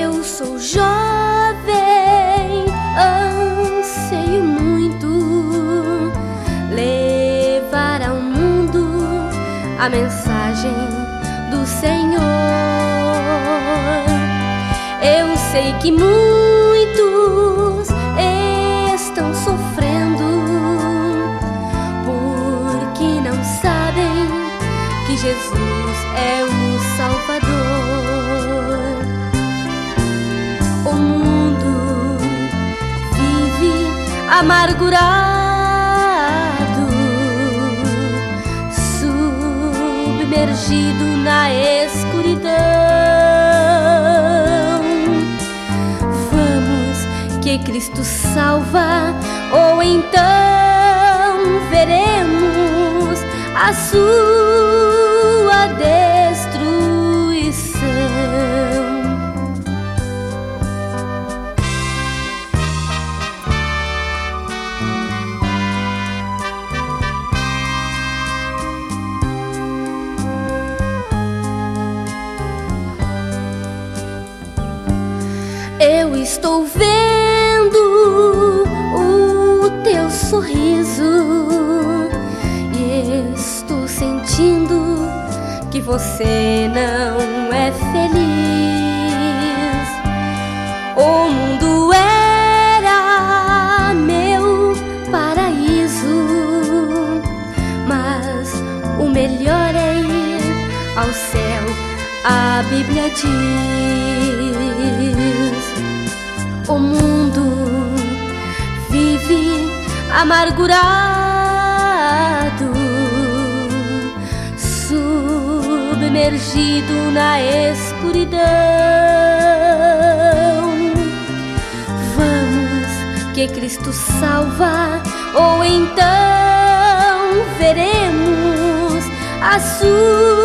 Eu sou jovem, anseio muito levar ao mundo a mensagem do Senhor. Eu sei que muitos estão sofrendo porque não sabem que Jesus é o Salvador. O mundo vive amargurado, submergido na escuridão. Vamos que Cristo salva, ou então veremos a sua destruição. Eu estou vendo o teu sorriso e estou sentindo que você não é feliz. O mundo era meu paraíso, mas o melhor é ir ao céu, a Bíblia diz. O mundo vive amargurado, submergido na escuridão. Vamos que Cristo salva, ou então veremos a sua